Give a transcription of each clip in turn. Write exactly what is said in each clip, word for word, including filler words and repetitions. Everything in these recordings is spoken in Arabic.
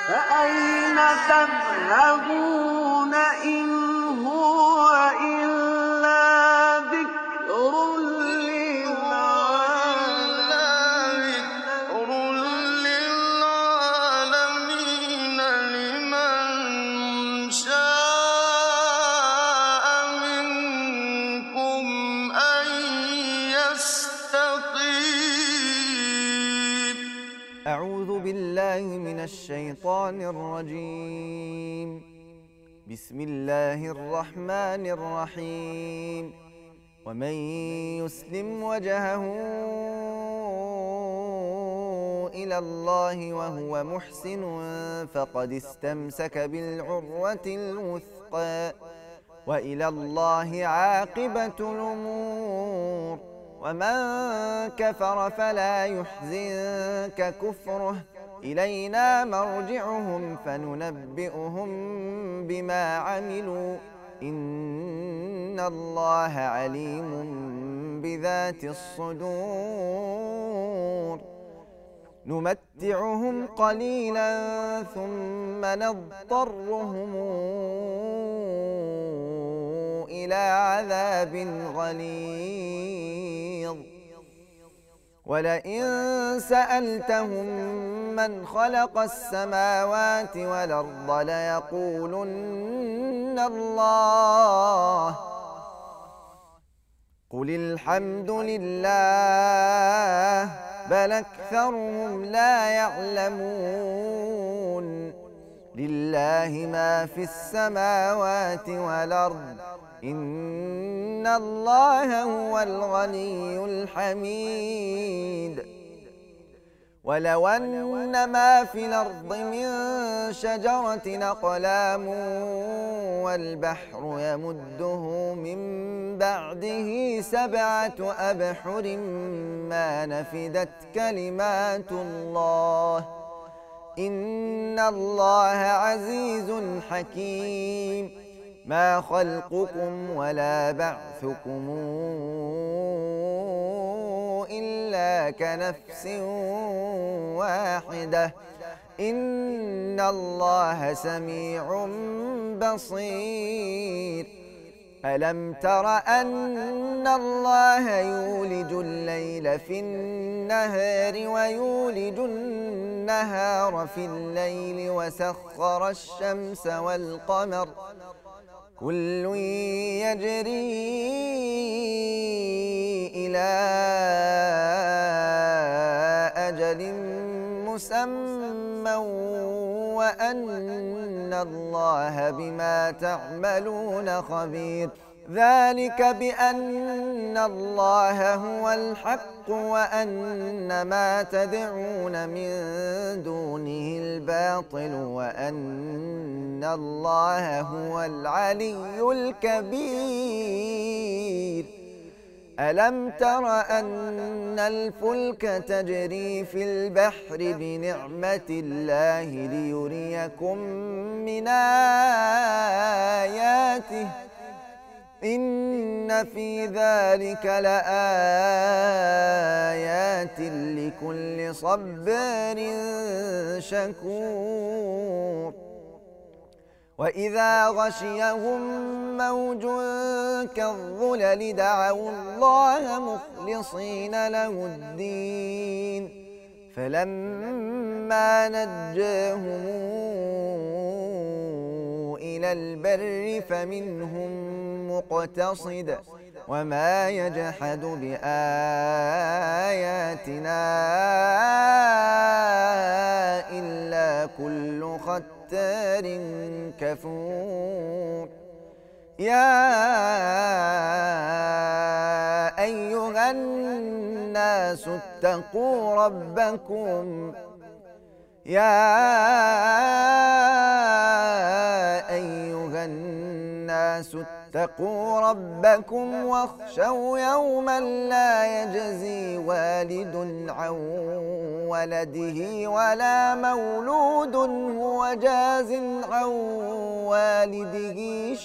فأين تذهبون إن هو إلا ذكر للعالمين لمن شاء منكم أن يستقيم. أعوذ بالله من الشيطان الرجيم. بسم الله الرحمن الرحيم. ومن يسلم وجهه إلى الله وهو محسن فقد استمسك بالعروة الوثقى وإلى الله عاقبة الأمور. ومن كفر فلا يحزنك كفره إلينا مرجعهم فننبئهم بما عملوا إن الله عليم بذات الصدور. نمتعهم قليلا ثم نضطرهم إلى عذاب غليظ. ولئن سألتهم من خلق السماوات والأرض ليقولن الله قل الحمد لله بل أكثرهم لا يعلمون. لله ما في السماوات والأرض إن الله هو الغني الحميد. ولو أن ما في الأرض من شجرة أقلام والبحر يمده من بعده سبعة أبحر ما نفدت كلمات الله إن الله عزيز حكيم. ما خلقكم ولا بعثكم إلا كنفس واحدة إن الله سميع بصير. ألم تر أن الله يولج الليل في النهار ويولج النهار في الليل وسخر الشمس والقمر كل يجري إلى أجل مسمى وأن الله بما تعملون خبير. ذلك بأن الله هو الحق وأن ما تدعون من دونه الباطل وأن الله هو العلي الكبير. ألم تر أن الفلك تجري في البحر بنعمة الله ليريكم من آياته إن في ذلك لآيات لكل صبار شكور. وإذا غشيهم موج كالظلل دعوا الله مخلصين له الدين فلما نجاهم إلى البر فمنهم مقتصد وما يجحد بآياتنا إلا كل ختار كفور. يا أيها الناس اتقوا ربكم يا أيها الناس اتقوا ربكم واخشوا يوما لا يجزي والد عن ولده ولا مولود هو جاز عن والده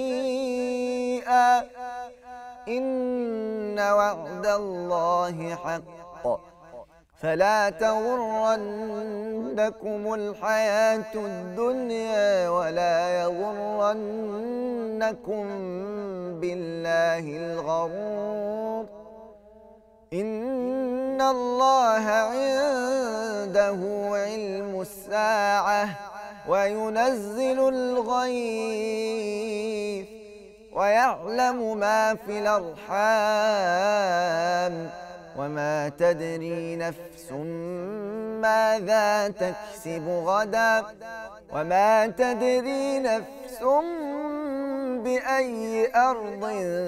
شيئا إن وعد الله حق فلا تغرنكم الحياة الدنيا ولا يغرنكم بالله الغرور إن الله عنده علم الساعة وينزل الغيث ويعلم ما في الأرحام وما تدري نفس ماذا تكسب غدا وما تدري نفس بأي أرض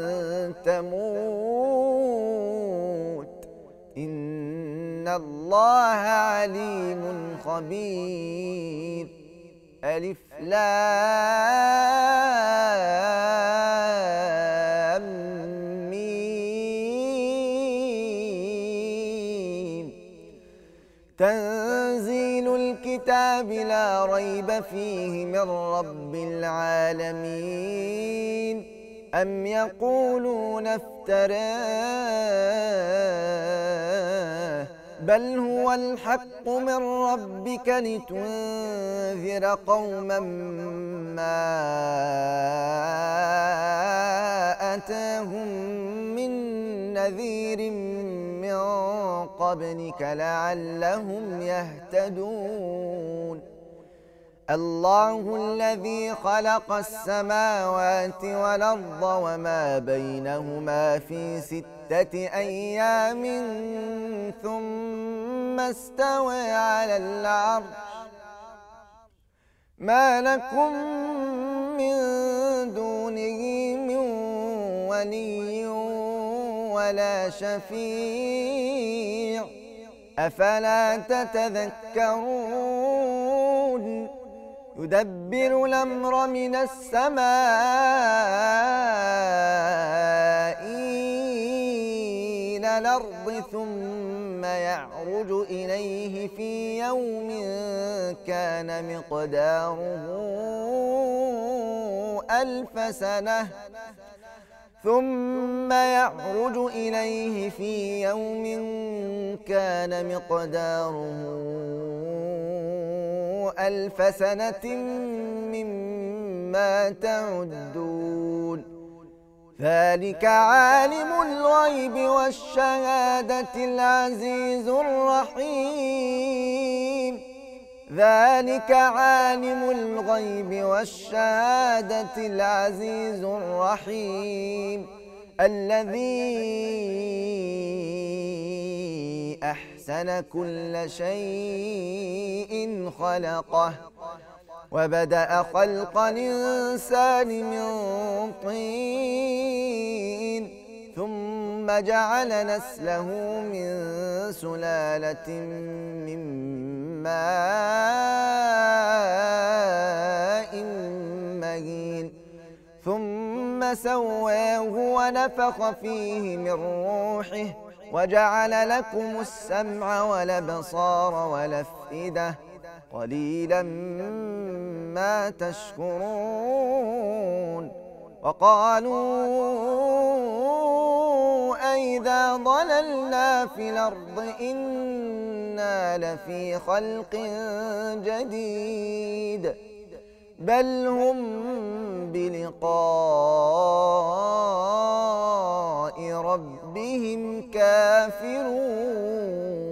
تموت إن الله عليم خبير ألف لام ميم تنزيل الكتاب لا ريب فيه من رب العالمين أم يقولون افتراه بل هو الحق من ربك لتنذر قوما ما أتاهم من نذير من قبلك لعلهم يهتدون الله الذي خلق السماوات والأرض وما بينهما في ستة أيام ثم استوى على العرش ما لكم من دونه من ولي ولا شفيع أفلا تتذكرون يدبر الأمر من السماء إلى الأرض ثم يعرج إليه في يوم كان مقداره ألف سنة ثم يعرج إليه في يوم كان مقداره ألف سنة مما تعدون ذلك عالم الغيب والشهادة العزيز الرحيم ذلك عالم الغيب والشهادة العزيز الرحيم الذي أحسن كل شيء خلقه وبدأ خلق الإنسان من طين ثم جعل نسله من سلالة من ماء مهين ثم سواه ونفخ فيه من روحه وجعل لكم السمع والأبصار والأفئدة قليلا ما تشكرون وقالوا أئذا ضللنا في الأرض إنا لفي خلق جديد بل هم بلقاء ربهم كافرون